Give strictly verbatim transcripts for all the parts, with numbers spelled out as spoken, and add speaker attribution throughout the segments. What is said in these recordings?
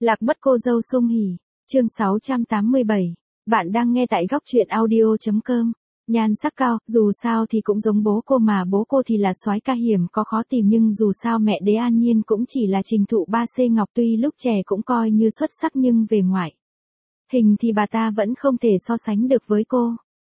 Speaker 1: Lạc mất cô dâu Sung Hỉ, chương sáu trăm tám mươi bảy. Bạn đang nghe tại góc truyện audio chấm com. Nhan sắc cao, dù sao thì cũng giống bố cô mà bố cô thì là soái ca hiểm có khó tìm nhưng dù sao mẹ Đế An Nhiên cũng chỉ là trình thụ ba xê ngọc tuy lúc trẻ cũng coi như xuất sắc nhưng về ngoại hình thì bà ta vẫn không thể so sánh được với cô.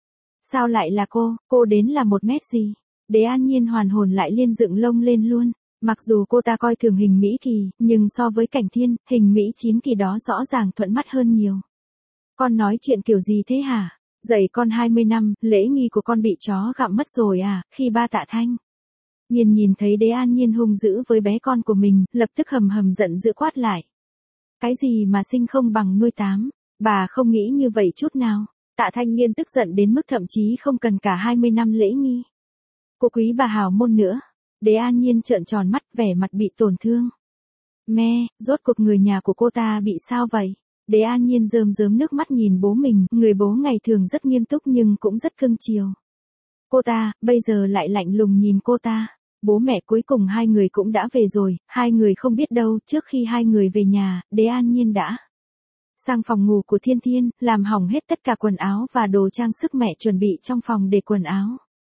Speaker 1: Sao lại là cô, cô đến là một mét gì? Đế An Nhiên hoàn hồn lại liên dựng lông lên luôn. Mặc dù cô ta coi thường hình Mỹ Kỳ, nhưng so với Cảnh Thiên, hình Mỹ chín Kỳ đó rõ ràng thuận mắt hơn nhiều. Con nói chuyện kiểu gì thế hả? Dạy con hai mươi năm, lễ nghi của con bị chó gặm mất rồi à, khi ba Tạ Thanh. Nhiên nhìn thấy Đế An Nhiên hung dữ với bé con của mình, lập tức hầm hầm giận dữ quát lại. Cái gì mà sinh không bằng nuôi tám, bà không nghĩ như vậy chút nào. Tạ Thanh Nhiên tức giận đến mức thậm chí không cần cả hai mươi năm lễ nghi. Cô quý bà hào môn nữa. Đế An Nhiên trợn tròn mắt vẻ mặt bị tổn thương. Mẹ, rốt cuộc người nhà của cô ta bị sao vậy? Đế An Nhiên rơm rớm nước mắt nhìn bố mình, người bố ngày thường rất nghiêm túc nhưng cũng rất cưng chiều. Cô ta, bây giờ lại lạnh lùng nhìn cô ta. Bố mẹ cuối cùng hai người cũng đã về rồi, hai người không biết đâu, trước khi hai người về nhà, Đế An Nhiên đã sang phòng ngủ của Thiên Thiên, làm hỏng hết tất cả quần áo và đồ trang sức mẹ chuẩn bị trong phòng để quần áo.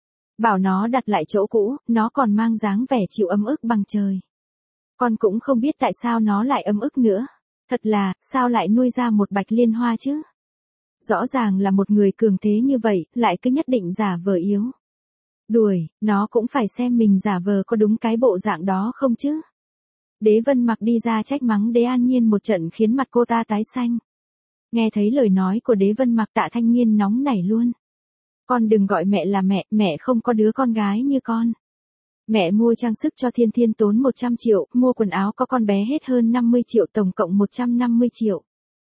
Speaker 1: Bảo nó đặt lại chỗ cũ, nó còn mang dáng vẻ chịu ấm ức bằng trời. Con cũng không biết tại sao nó lại ấm ức nữa. Thật là, sao lại nuôi ra một Bạch Liên Hoa chứ? Rõ ràng là một người cường thế như vậy, lại cứ nhất định giả vờ yếu. Đuổi, nó cũng phải xem mình giả vờ có đúng cái bộ dạng đó không chứ? Đế Vân Mặc đi ra trách mắng Đế An Nhiên một trận khiến mặt cô ta tái xanh. Nghe thấy lời nói của Đế Vân Mặc Tạ Thanh Nhiên nóng nảy luôn. Con đừng gọi mẹ là mẹ, mẹ không có đứa con gái như con. Mẹ mua trang sức cho Thiên Thiên tốn một trăm triệu, mua quần áo có con bé hết hơn năm mươi triệu, tổng cộng một trăm năm mươi triệu.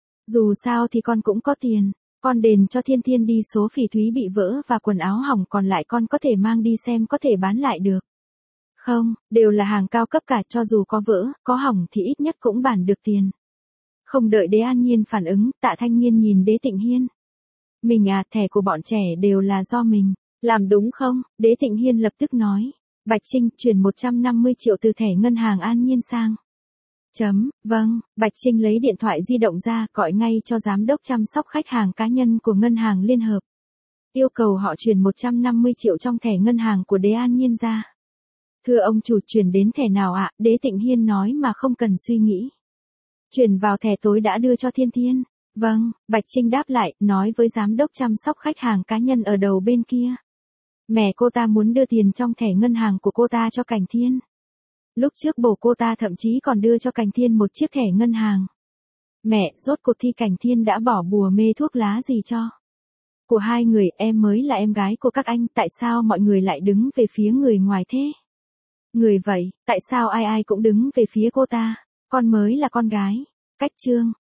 Speaker 1: Dù sao thì con cũng có tiền, con đền cho Thiên Thiên đi số phỉ thúy bị vỡ và quần áo hỏng còn lại con có thể mang đi xem có thể bán lại được. Không, đều là hàng cao cấp cả, cho dù có vỡ, có hỏng thì ít nhất cũng bán được tiền. Không đợi Đế An Nhiên phản ứng, Tạ Thanh Nhiên nhìn Đế Tịnh Hiên. Mình à, thẻ của bọn trẻ đều là do mình làm đúng không? Đế Tịnh Hiên lập tức nói. Bạch Trinh, chuyển một trăm năm mươi triệu từ thẻ ngân hàng An Nhiên sang. Chấm, vâng, Bạch Trinh lấy điện thoại di động ra, gọi ngay cho giám đốc chăm sóc khách hàng cá nhân của ngân hàng Liên Hợp. Yêu cầu họ chuyển một trăm năm mươi triệu trong thẻ ngân hàng của Đế An Nhiên ra. Thưa ông chủ, chuyển đến thẻ nào ạ? Đế Tịnh Hiên nói mà không cần suy nghĩ. Chuyển vào thẻ tối đã đưa cho Thiên Thiên. Vâng, Bạch Trinh đáp lại, nói với giám đốc chăm sóc khách hàng cá nhân ở đầu bên kia. Mẹ cô ta muốn đưa tiền trong thẻ ngân hàng của cô ta cho Cảnh Thiên. Lúc trước bố cô ta thậm chí còn đưa cho Cảnh Thiên một chiếc thẻ ngân hàng. Mẹ, rốt cuộc thì Cảnh Thiên đã bỏ bùa mê thuốc lá gì cho? Của hai người, em mới là em gái của các anh, tại sao mọi người lại đứng về phía người ngoài thế? Người vậy, tại sao ai ai cũng đứng về phía cô ta? Con mới là con gái. Cách chương.